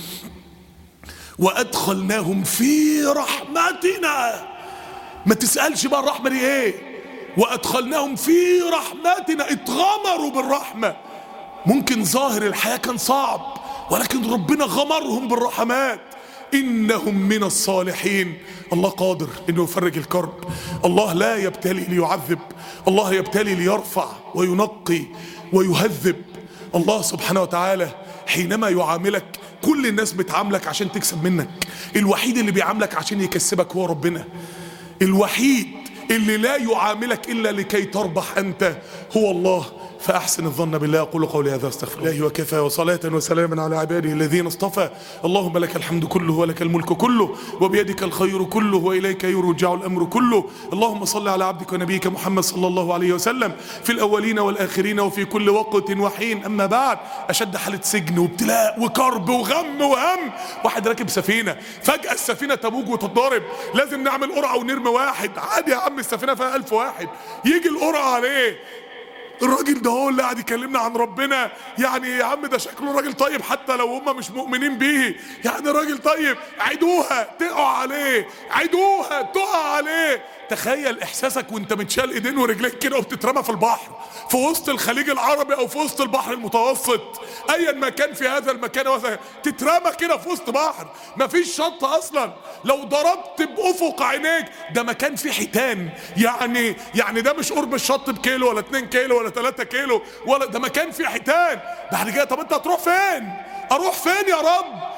وأدخلناهم في رحمتنا. ما تسألش بقى الرحمة دي إيه؟ وأدخلناهم في رحمتنا، اتغمروا بالرحمة. ممكن ظاهر الحياة كان صعب، ولكن ربنا غمرهم بالرحمات. إنهم من الصالحين. الله قادر إنه يفرج الكرب. الله لا يبتلي ليعذب، الله يبتلي ليرفع وينقي ويهذب. الله سبحانه وتعالى حينما يعاملك، كل الناس بتعاملك عشان تكسب منك، الوحيد اللي بيعاملك عشان يكسبك هو ربنا. الوحيد اللي لا يعاملك إلا لكي تربح أنت هو الله. فأحسن الظن بالله. أقول قولي هذا استغفر الله وكفى، وصلاة وسلاما على عباده الذين اصطفى. اللهم لك الحمد كله ولك الملك كله وبيدك الخير كله وإليك يرجع الأمر كله. اللهم صل على عبدك ونبيك محمد صلى الله عليه وسلم في الأولين والآخرين وفي كل وقت وحين. أما بعد، أشد حالة سجن وابتلاء وكرب وغم وهم. واحد راكب سفينة، فجأة السفينة تموج وتتضارب، لازم نعمل قرعة ونرمي واحد. عادي يا عم، السفينة فيها 1000 واحد، يجي القرعة عليه. الراجل ده هو اللي قاعد يكلمنا عن ربنا، يعني يا عم ده شكله راجل طيب حتى لو هم مش مؤمنين بيه، يعني راجل طيب. عيدوها تقع عليه، عيدوها تقع عليه. تخيل احساسك وانت متشال ايدين ورجليك كده وبتترمى في البحر في وسط الخليج العربي او في وسط البحر المتوسط، ايا ما كان في هذا المكان، تترمى كده في وسط بحر مفيش شط اصلا. لو ضربت بافق عينيك ده مكان فيه حيتان، يعني ده مش قرب الشط بكيلو ولا 2 كيلو ولا 3 كيلو، ولا ده مكان فيه حيتان. بعد كده طب انت هتروح فين؟ اروح فين يا رب؟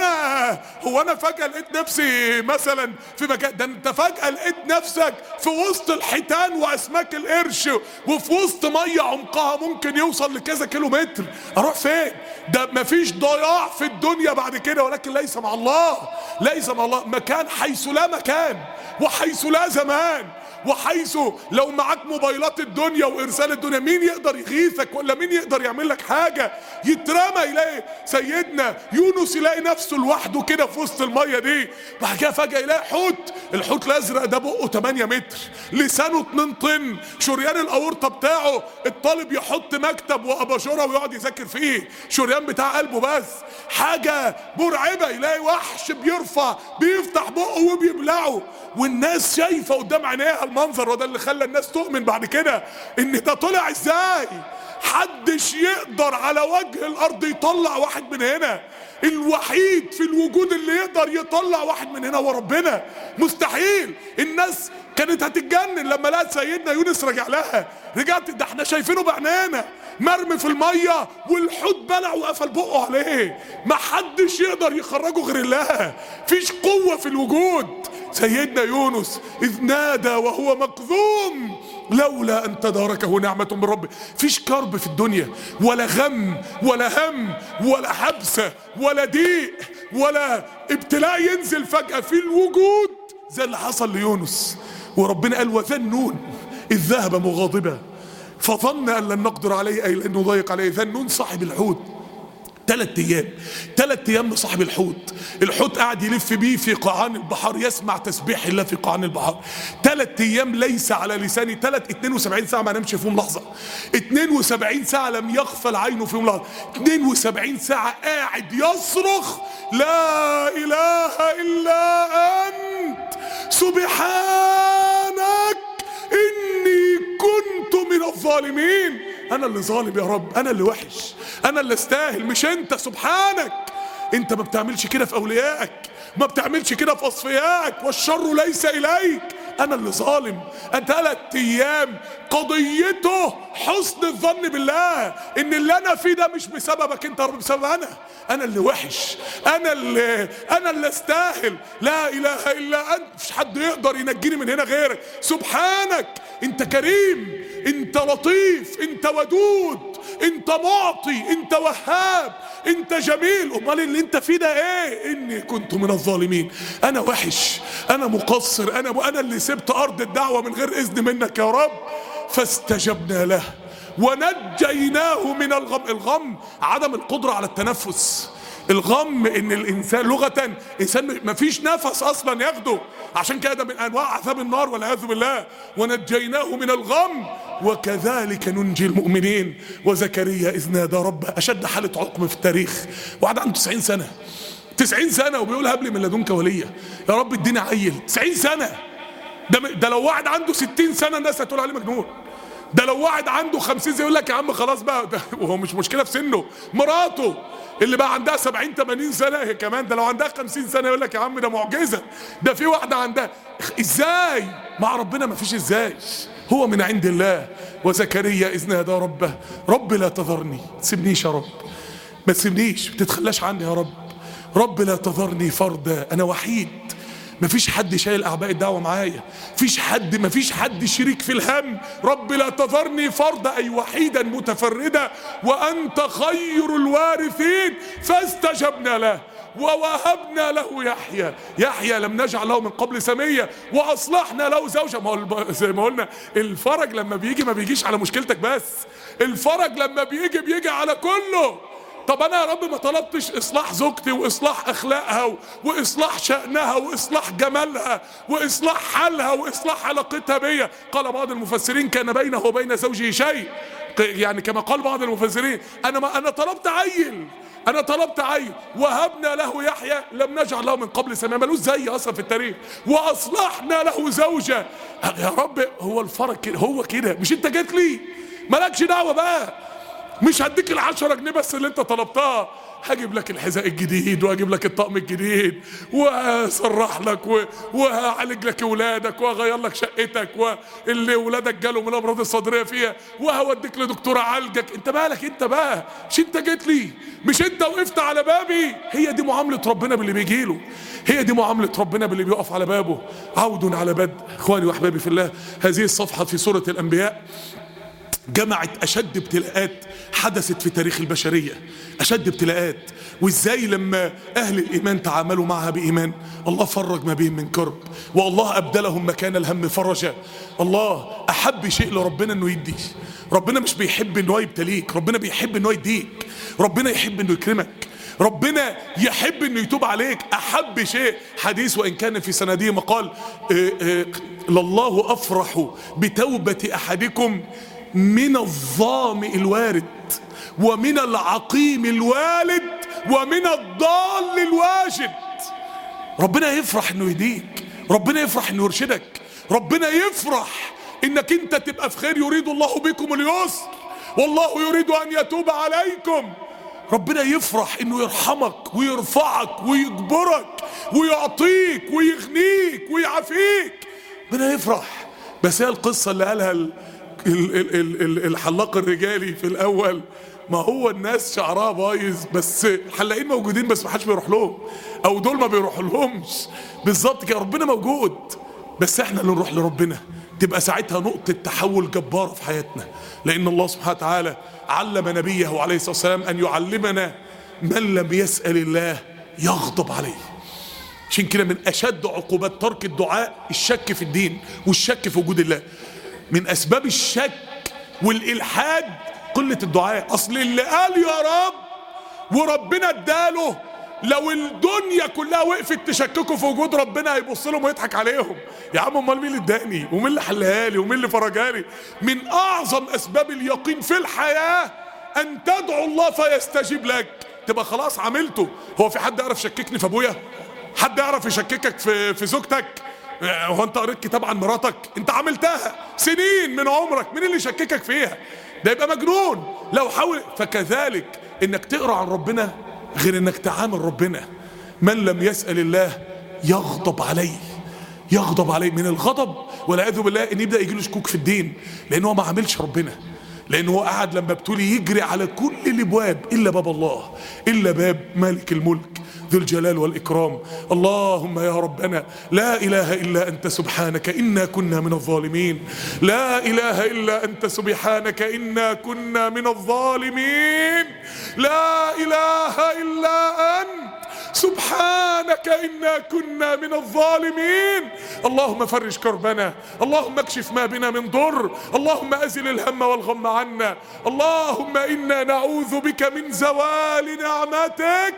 هو انا فجأة لقيت نفسي مثلا في مكان، ده انت فجأة لقيت نفسك في وسط الحيتان واسماك القرش وفي وسط مية عمقها ممكن يوصل لكذا كيلو متر. اروح فين؟ ده مفيش ضياع في الدنيا بعد كده، ولكن ليس مع الله، ليس مع الله مكان حيث لا مكان وحيث لا زمان وحيث لو معاك موبايلات الدنيا وارسال الدنيا مين يقدر يغيثك ولا مين يقدر يعمل لك حاجة؟ يترمى يلاقي سيدنا يونس يلاقي نفسه لوحده كده في وسط المية دي، بعد كده فجأة يلاقي حوت، الحوت الازرق ده بقه 8 متر، لسانه 2 طن، شريان الاورطة بتاعه الطالب يحط مكتب واباجورة ويقعد يذاكر فيه، شريان بتاع قلبه بس، حاجة مرعبة. يلاقي وحش بيفتح بقه وبيبلعه، والناس شايفة قدام عينيها المنظر، وده اللي خلى الناس تؤمن بعد كده ان ده طلع ازاي. حدش يقدر على وجه الارض يطلع واحد من هنا، الوحيد في الوجود اللي يقدر يطلع واحد من هنا هو ربنا، مستحيل. الناس كانت هتتجنن لما لقت سيدنا يونس رجع لها، رجعت ده احنا شايفينه بعينينا مرمي في الميه والحوت بلع وقفل بقه عليه، ما حدش يقدر يخرجه غير الله، فيش قوه في الوجود. سيدنا يونس اذ نادى وهو مكظوم لولا ان تداركه نعمه من ربه. فيش كرب في الدنيا ولا غم ولا هم ولا حبسه ولا ضيق ولا ابتلاء ينزل فجاه في الوجود زي اللي حصل ليونس. وربنا قال وذنون اذ ذهب مغاضبا فظن ان لن نقدر عليه اي لن نضيق عليه. ذنون صاحب الحوت 3 ايام لصاحب الحوت، الحوت قاعد يلف بيه في قاعان البحر، يسمع تسبيح الله في قاعان البحر 3 ايام ليس على لساني، 72 ساعة ما نمشي فيهم لحظة، 72 ساعة لم يغفل عينه فيهم لحظة، 72 ساعة قاعد يصرخ لا اله الا انت سبحانك اني كنت من الظالمين. انا اللي ظالم يا رب، انا اللي وحش، انا اللي استاهل مش انت، سبحانك. انت ما بتعملش كده في اوليائك، ما بتعملش كده في اصفيائك، والشر ليس اليك، انا اللي ظالم. 3 ايام قضيته حسن الظن بالله ان اللي انا فيه ده مش بسببك انت يا رب، بسبب انا اللي وحش، انا اللي استاهل، لا اله الا انت، مفيش حد يقدر ينجيني من هنا غيرك، سبحانك. انت كريم، انت لطيف، انت ودود، انت معطي، انت وهاب، انت جميل. امال اللي انت فيه ده ايه؟ اني كنت من الظالمين، انا وحش، انا مقصر، انا اللي سبت ارض الدعوة من غير اذن منك يا رب. فاستجبنا له ونجيناه من الغم. الغم عدم القدرة على التنفس، الغم ان الانسان لغة انسان مفيش نفس اصلا ياخده، عشان كده من انواع عذاب النار والعياذ بالله. ونجيناه من الغم وكذلك ننجي المؤمنين. وزكريا اذ نادى ربه، اشد حالة عقم في التاريخ، واحد عنده 90 سنة وبيقول هب لي من لدنك وليا، يا رب اديني عيل. 90 سنة ده لو واحد عنده 60 سنة الناس هتقول عليه مجنون، ده لو واحد عنده 50 يقول لك يا عم خلاص بقى ده، وهو مش مشكلة في سنه، مراته اللي بقى عندها 70-80 سنة هي كمان، ده لو عندها 50 سنة يقول لك يا عم ده معجزة، ده في واحدة عندها. ازاي مع ربنا؟ ما فيش ازاي، هو من عند الله. وزكريا إذ نادى ربه رب لا تذرني، ما تسيبنيش يا رب، ما تسيبنيش، ما تتخلاش عني يا رب، رب لا تذرني فردا، انا وحيد، مفيش حد شايل اعباء الدعوه معايا، مفيش حد شريك في الهم، رب لا تذرني فردا اي وحيدا متفردا وانت خير الوارثين. فاستجبنا له ووهبنا له يحيى لم نجعل له من قبل سميا واصلحنا له زوجه. زي ما قلنا الفرج لما بيجي ما بيجيش على مشكلتك بس، الفرج لما بيجي على كله. طب انا يا رب ما طلبتش اصلاح زوجتي واصلاح اخلاقها واصلاح شأنها واصلاح جمالها واصلاح حالها واصلاح علاقتها بيا؟ قال بعض المفسرين كان بينه وبين زوجه شيء، يعني كما قال بعض المفسرين انا طلبت عيل وهبنا له يحيى لم نجعل له من قبل سميا، ملوش زي اصلا في التاريخ، واصلحنا له زوجه. يا رب هو الفرج كده، هو كده، مش انت جيت لي مالكش دعوه بقى، مش هديك ال10 جنيه بس اللي انت طلبتها، هجيب لك الحذاء الجديد وهجيب لك الطقم الجديد واسرح لك وهعالج لك اولادك وهغير لك شقتك واللي ولادك جالوا من الامراض الصدريه فيها وهوديك لدكتور اعالجك. انت مالك انت بقى؟ مش انت جيت لي؟ مش انت وقفت على بابي؟ هي دي معامله ربنا باللي بيجي له، هي دي معامله ربنا باللي بيقف على بابه. عود على بدء. اخواني واحبابي في الله، هذه الصفحه في سوره الانبياء جمعت أشد ابتلاءات حدثت في تاريخ البشرية، أشد ابتلاءات، وإزاي لما أهل الإيمان تعاملوا معها بإيمان الله فرج ما بهم من كرب، والله أبدلهم مكان الهم فرجا. الله أحب شيء لربنا أنه يديك. ربنا مش بيحب أنه يبتليك، ربنا بيحب أنه يديك، ربنا يحب أنه يكرمك، ربنا يحب أنه يتوب عليك. أحب شيء حديث وإن كان في سنديه مقال لله أفرح بتوبة أحدكم من الظامئ الوارد ومن العقيم الوالد ومن الضال الواجد. ربنا يفرح انه يهديك، ربنا يفرح انه يرشدك، ربنا يفرح انك انت تبقى في خير. يريد الله بكم اليسر والله يريد ان يتوب عليكم. ربنا يفرح انه يرحمك ويرفعك ويجبرك ويعطيك ويغنيك ويعافيك. ربنا يفرح. بس هي القصة اللي قالها الحلاق الرجالي في الاول، ما هو الناس شعرها بايظ بس حلاقين موجودين بس ما حدش بيروح لهم، او دول ما بيروحوا لهمش. بالظبط كده، ربنا موجود بس احنا اللي نروح لربنا. تبقى ساعتها نقطة تحول جبارة في حياتنا، لان الله سبحانه وتعالى علم نبيه عليه الصلاة والسلام ان يعلمنا من لم يسأل الله يغضب عليه. عشان كده من اشد عقوبات ترك الدعاء الشك في الدين والشك في وجود الله. من اسباب الشك والالحاد قلة الدعاء. اصل اللي قال يا رب وربنا اداله، لو الدنيا كلها وقفت تشككوا في وجود ربنا هيبص لهم ويضحك عليهم. يا عم امال مين اللي اداني ومين اللي حلها لي ومين اللي فرجاني؟ من اعظم اسباب اليقين في الحياة ان تدعو الله فيستجيب لك. تبقى خلاص عملته. هو في حد يعرف يشككني في ابويا؟ حد يعرف يشككك في زوجتك؟ هو انت قريت كتاب عن مراتك؟ انت عملتها سنين من عمرك، مين اللي يشككك فيها؟ ده يبقى مجنون لو حاول. فكذلك انك تقرا عن ربنا غير انك تعامل ربنا. من لم يسأل الله يغضب عليه، يغضب عليه. من الغضب والعياذ بالله ان يبدا يجي له شكوك في الدين، لان هو ما عملش ربنا، لان هو قاعد لما ابتلي يجري على كل الابواب الا باب الله، الا باب مالك الملك ذو الجلال والإكرام. اللهم يا ربنا لا إله إلا أنت سبحانك إنا كنا من الظالمين. لا إله إلا أنت سبحانك إنا كنا من الظالمين. لا إله إلا أنت سبحانك إنا كنا من الظالمين. اللهم فرج كربنا، اللهم اكشف ما بنا من ضر، اللهم أزل الهم والغم عنا. اللهم إنا نعوذ بك من زوال نعمتك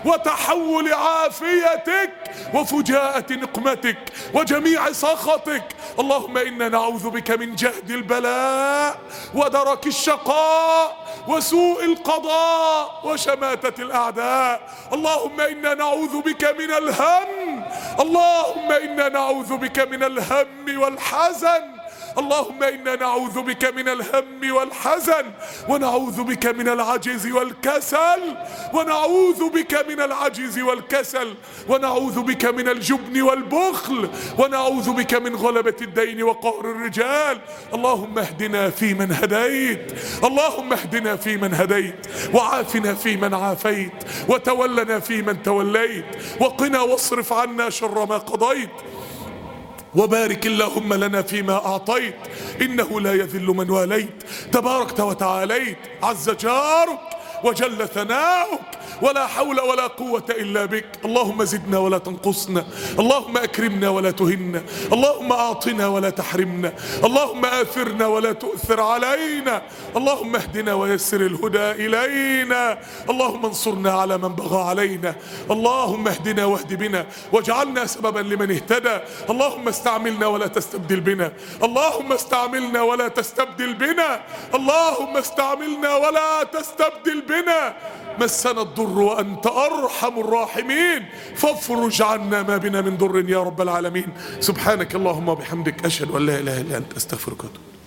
وتحول عافيتك وفجاءة نقمتك وجميع سخطك. اللهم إنا نعوذ بك من جهد البلاء ودرك الشقاء وسوء القضاء وشماتة الأعداء. اللهم إنا نعوذ بك من الهم، اللهم إنا نعوذ بك من الهم والحزن. اللهم إنا نعوذ بك من الهم والحزن، ونعوذ بك من العجز والكسل، ونعوذ بك من العجز والكسل، ونعوذ بك من الجبن والبخل، ونعوذ بك من غلبة الدين وقهر الرجال. اللهم اهدنا فيمن هديت، اللهم اهدنا فيمن هديت، وعافنا فيمن عافيت، وتولنا فيمن توليت، وقنا واصرف عنا شر ما قضيت، وبارك اللهم لنا فيما أعطيت، إنه لا يذل من واليت، تباركت وتعاليت، عز جارك وجل ثناؤك، ولا حول ولا قوة إلا بك. اللهم زدنا ولا تنقصنا، اللهم أكرمنا ولا تهنا، اللهم أعطنا ولا تحرمنا، اللهم آثرنا ولا تؤثر علينا، اللهم اهدنا ويسر الهدى إلينا، اللهم انصرنا على من بغى علينا، اللهم اهدنا واهد بنا واجعلنا سببا لمن اهتدى. اللهم استعملنا ولا تستبدل بنا، اللهم استعملنا ولا تستبدل بنا، اللهم استعملنا ولا تستبدل بنا. مسنا الضر وأنت أرحم الراحمين، فافرج عنا ما بنا من ضر يا رب العالمين. سبحانك اللهم وبحمدك، أشهد أن لا إله إلا أنت، أستغفرك وأتوب.